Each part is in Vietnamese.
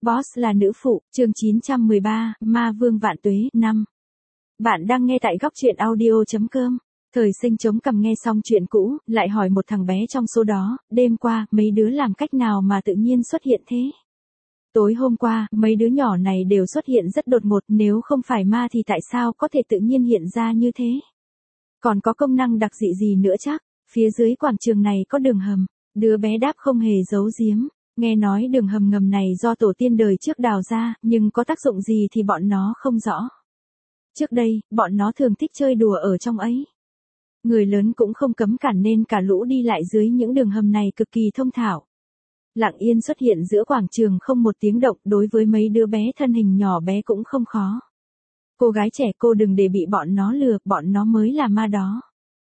Boss là nữ phụ, chương 913, Ma Vương Vạn Tuế, 5. Bạn đang nghe tại góc truyện audio.com. Thời sinh chống cằm nghe xong chuyện cũ, lại hỏi một thằng bé trong số đó, đêm qua, mấy đứa làm cách nào mà tự nhiên xuất hiện thế? Tối hôm qua, mấy đứa nhỏ này đều xuất hiện rất đột ngột, nếu không phải ma thì tại sao có thể tự nhiên hiện ra như thế? Còn có công năng đặc dị gì nữa chắc? Phía dưới quảng trường này có đường hầm. Đứa bé đáp không hề giấu giếm. Nghe nói đường hầm ngầm này do tổ tiên đời trước đào ra, nhưng có tác dụng gì thì bọn nó không rõ. Trước đây, bọn nó thường thích chơi đùa ở trong ấy. Người lớn cũng không cấm cản nên cả lũ đi lại dưới những đường hầm này cực kỳ thông thạo. Lặng yên xuất hiện giữa quảng trường không một tiếng động, đối với mấy đứa bé thân hình nhỏ bé cũng không khó. Cô gái trẻ, cô đừng để bị bọn nó lừa, bọn nó mới là ma đó.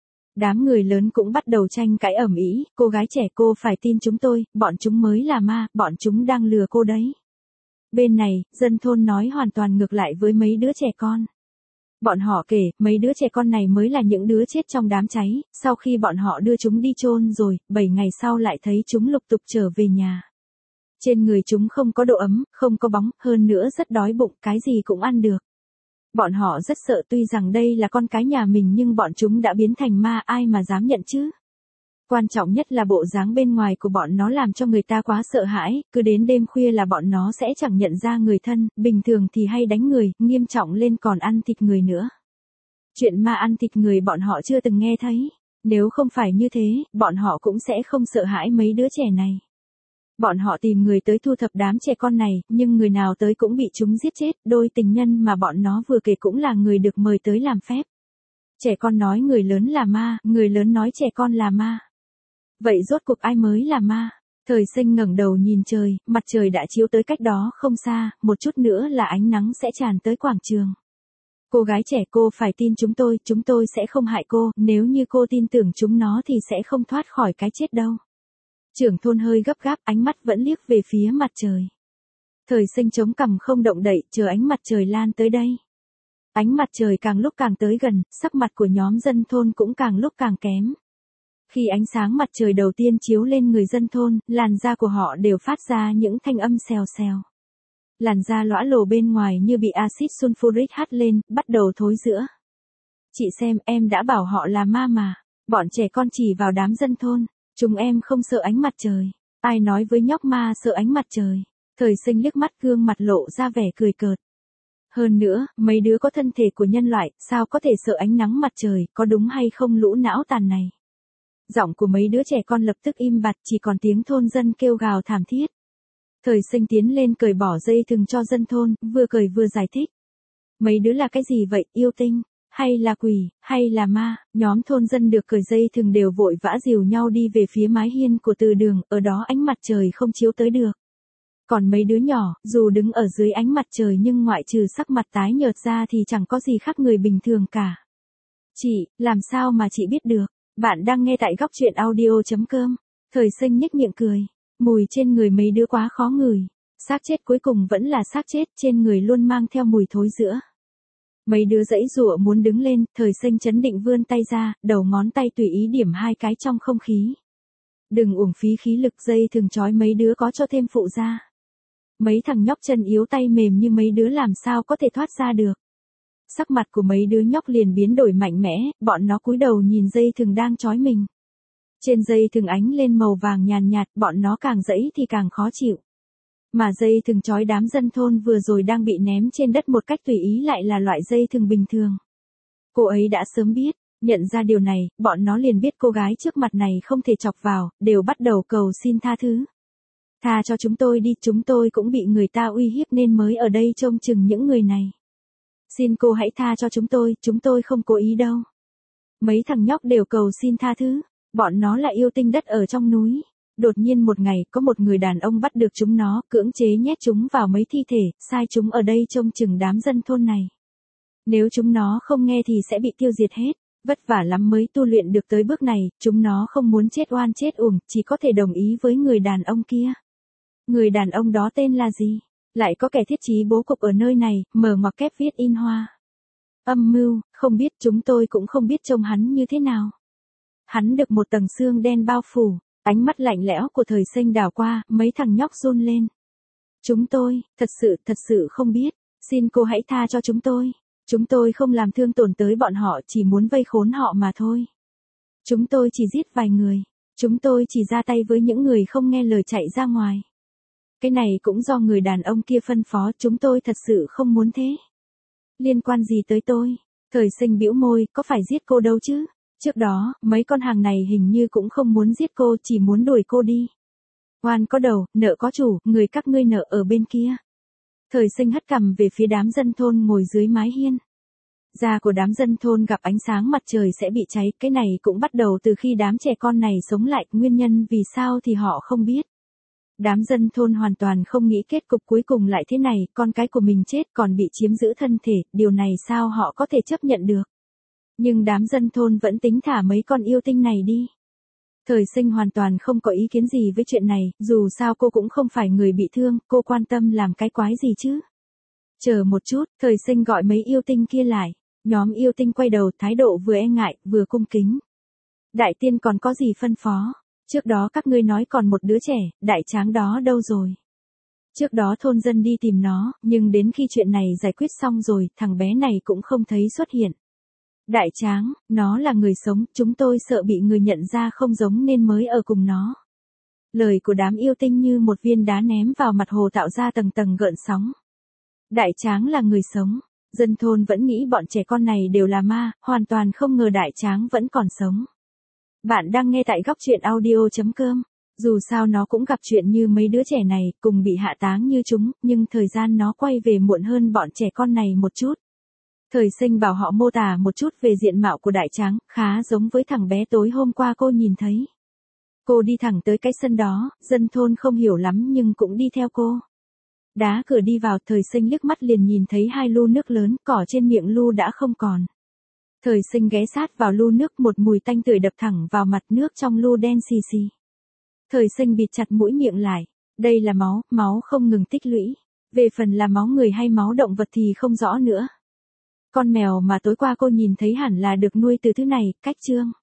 Đám người lớn cũng bắt đầu tranh cãi ầm ĩ, cô gái trẻ, cô phải tin chúng tôi, bọn chúng mới là ma, bọn chúng đang lừa cô đấy. Bên này, dân thôn nói hoàn toàn ngược lại với mấy đứa trẻ con. Bọn họ kể, mấy đứa trẻ con này mới là những đứa chết trong đám cháy, sau khi bọn họ đưa chúng đi chôn rồi, 7 ngày sau lại thấy chúng lục tục trở về nhà. Trên người chúng không có độ ấm, không có bóng, hơn nữa rất đói bụng, cái gì cũng ăn được. Bọn họ rất sợ, tuy rằng đây là con cái nhà mình nhưng bọn chúng đã biến thành ma, ai mà dám nhận chứ. Quan trọng nhất là bộ dáng bên ngoài của bọn nó làm cho người ta quá sợ hãi, cứ đến đêm khuya là bọn nó sẽ chẳng nhận ra người thân, bình thường thì hay đánh người, nghiêm trọng lên còn ăn thịt người nữa. Chuyện ma ăn thịt người bọn họ chưa từng nghe thấy, nếu không phải như thế, bọn họ cũng sẽ không sợ hãi mấy đứa trẻ này. Bọn họ tìm người tới thu thập đám trẻ con này, nhưng người nào tới cũng bị chúng giết chết, đôi tình nhân mà bọn nó vừa kể cũng là người được mời tới làm phép. Trẻ con nói người lớn là ma, người lớn nói trẻ con là ma. Vậy rốt cuộc ai mới là ma? Thời sinh ngẩng đầu nhìn trời, mặt trời đã chiếu tới cách đó không xa, một chút nữa là ánh nắng sẽ tràn tới quảng trường. Cô gái trẻ, cô phải tin chúng tôi sẽ không hại cô, nếu như cô tin tưởng chúng nó thì sẽ không thoát khỏi cái chết đâu. Trưởng thôn hơi gấp gáp, ánh mắt vẫn liếc về phía mặt trời. Thời sinh chống cằm không động đậy, chờ ánh mặt trời lan tới đây. Ánh mặt trời càng lúc càng tới gần, sắc mặt của nhóm dân thôn cũng càng lúc càng kém. Khi ánh sáng mặt trời đầu tiên chiếu lên người dân thôn, làn da của họ đều phát ra những thanh âm xèo xèo. Làn da lõa lồ bên ngoài như bị axit sulfuric hắt lên, bắt đầu thối rữa. Chị xem, em đã bảo họ là ma mà. Bọn trẻ con chỉ vào đám dân thôn. Chúng em không sợ ánh mặt trời. Ai nói với nhóc ma sợ ánh mặt trời? Thời sinh liếc mắt, gương mặt lộ ra vẻ cười cợt. Hơn nữa, mấy đứa có thân thể của nhân loại, sao có thể sợ ánh nắng mặt trời, có đúng hay không lũ não tàn này? Giọng của mấy đứa trẻ con lập tức im bặt, chỉ còn tiếng thôn dân kêu gào thảm thiết. Thời sinh tiến lên cởi bỏ dây thừng cho dân thôn, vừa cởi vừa giải thích. Mấy đứa là cái gì vậy, yêu tinh? Hay là quỷ, hay là ma? Nhóm thôn dân được cởi dây thừng đều vội vã dìu nhau đi về phía mái hiên của từ đường, ở đó ánh mặt trời không chiếu tới được. Còn mấy đứa nhỏ, dù đứng ở dưới ánh mặt trời nhưng ngoại trừ sắc mặt tái nhợt ra thì chẳng có gì khác người bình thường cả. Chị, làm sao mà chị biết được? Bạn đang nghe tại góc truyện audio.com. Thời sinh nhếch miệng cười. Mùi trên người mấy đứa quá khó ngửi. Xác chết cuối cùng vẫn là xác chết, trên người luôn mang theo mùi thối rữa. Mấy đứa giãy giụa muốn đứng lên, thời sinh chấn định vươn tay ra, đầu ngón tay tùy ý điểm hai cái trong không khí. Đừng uổng phí khí lực, dây thường trói mấy đứa có cho thêm phụ ra. Mấy thằng nhóc chân yếu tay mềm như mấy đứa làm sao có thể thoát ra được. Sắc mặt của mấy đứa nhóc liền biến đổi mạnh mẽ, bọn nó cúi đầu nhìn dây thừng đang trói mình. Trên dây thừng ánh lên màu vàng nhàn nhạt, bọn nó càng giãy thì càng khó chịu. Mà dây thừng trói đám dân thôn vừa rồi đang bị ném trên đất một cách tùy ý lại là loại dây thừng bình thường. Cô ấy đã sớm biết, nhận ra điều này, bọn nó liền biết cô gái trước mặt này không thể chọc vào, đều bắt đầu cầu xin tha thứ. Tha cho chúng tôi đi, chúng tôi cũng bị người ta uy hiếp nên mới ở đây trông chừng những người này. Xin cô hãy tha cho chúng tôi không cố ý đâu. Mấy thằng nhóc đều cầu xin tha thứ, bọn nó là yêu tinh đất ở trong núi. Đột nhiên một ngày, có một người đàn ông bắt được chúng nó, cưỡng chế nhét chúng vào mấy thi thể, sai chúng ở đây trông chừng đám dân thôn này. Nếu chúng nó không nghe thì sẽ bị tiêu diệt hết, vất vả lắm mới tu luyện được tới bước này, chúng nó không muốn chết oan chết uổng, chỉ có thể đồng ý với người đàn ông kia. Người đàn ông đó tên là gì? Lại có kẻ thiết trí bố cục ở nơi này, mở ngoặc kép viết in hoa. Âm mưu, không biết, chúng tôi cũng không biết trông hắn như thế nào. Hắn được một tầng xương đen bao phủ. Ánh mắt lạnh lẽo của thời sinh đảo qua, mấy thằng nhóc run lên. Thật sự không biết. Xin cô hãy tha cho chúng tôi. Chúng tôi không làm thương tổn tới bọn họ, chỉ muốn vây khốn họ mà thôi. Chúng tôi chỉ giết vài người. Chúng tôi chỉ ra tay với những người không nghe lời chạy ra ngoài. Cái này cũng do người đàn ông kia phân phó, chúng tôi thật sự không muốn thế. Liên quan gì tới tôi? Thời Sinh bĩu môi, có phải giết cô đâu chứ? Trước đó, mấy con hàng này hình như cũng không muốn giết cô, chỉ muốn đuổi cô đi. Oan có đầu, nợ có chủ, người các ngươi nợ ở bên kia. Thời Sinh hất cằm về phía đám dân thôn ngồi dưới mái hiên. Da của đám dân thôn gặp ánh sáng mặt trời sẽ bị cháy, cái này cũng bắt đầu từ khi đám trẻ con này sống lại, nguyên nhân vì sao thì họ không biết. Đám dân thôn hoàn toàn không nghĩ kết cục cuối cùng lại thế này, con cái của mình chết còn bị chiếm giữ thân thể, điều này sao họ có thể chấp nhận được. Nhưng đám dân thôn vẫn tính thả mấy con yêu tinh này đi. Thời Sinh hoàn toàn không có ý kiến gì với chuyện này, dù sao cô cũng không phải người bị thương, cô quan tâm làm cái quái gì chứ. Chờ một chút, Thời Sinh gọi mấy yêu tinh kia lại. Nhóm yêu tinh quay đầu, thái độ vừa e ngại, vừa cung kính. Đại tiên còn có gì phân phó? Trước đó các ngươi nói còn một đứa trẻ, đại tráng đó đâu rồi? Trước đó thôn dân đi tìm nó, nhưng đến khi chuyện này giải quyết xong rồi, thằng bé này cũng không thấy xuất hiện. Đại tráng, nó là người sống, chúng tôi sợ bị người nhận ra không giống nên mới ở cùng nó. Lời của đám yêu tinh như một viên đá ném vào mặt hồ tạo ra tầng tầng gợn sóng. Đại tráng là người sống. Dân thôn vẫn nghĩ bọn trẻ con này đều là ma, hoàn toàn không ngờ đại tráng vẫn còn sống. Bạn đang nghe tại góc truyện audio.com. Dù sao nó cũng gặp chuyện như mấy đứa trẻ này, cùng bị hạ táng như chúng, nhưng thời gian nó quay về muộn hơn bọn trẻ con này một chút. Thời Sinh bảo họ mô tả một chút về diện mạo của đại tráng, khá giống với thằng bé tối hôm qua cô nhìn thấy. Cô đi thẳng tới cái sân đó, dân thôn không hiểu lắm nhưng cũng đi theo cô. Đá cửa đi vào, Thời Sinh liếc mắt liền nhìn thấy hai lu nước lớn, cỏ trên miệng lu đã không còn. Thời Sinh ghé sát vào lu nước, một mùi tanh tưởi đập thẳng vào mặt, nước trong lu đen xì xì. Thời Sinh bịt chặt mũi miệng lại. Đây là máu, máu không ngừng tích lũy. Về phần là máu người hay máu động vật thì không rõ nữa. Con mèo mà tối qua cô nhìn thấy hẳn là được nuôi từ thứ này, cách chương.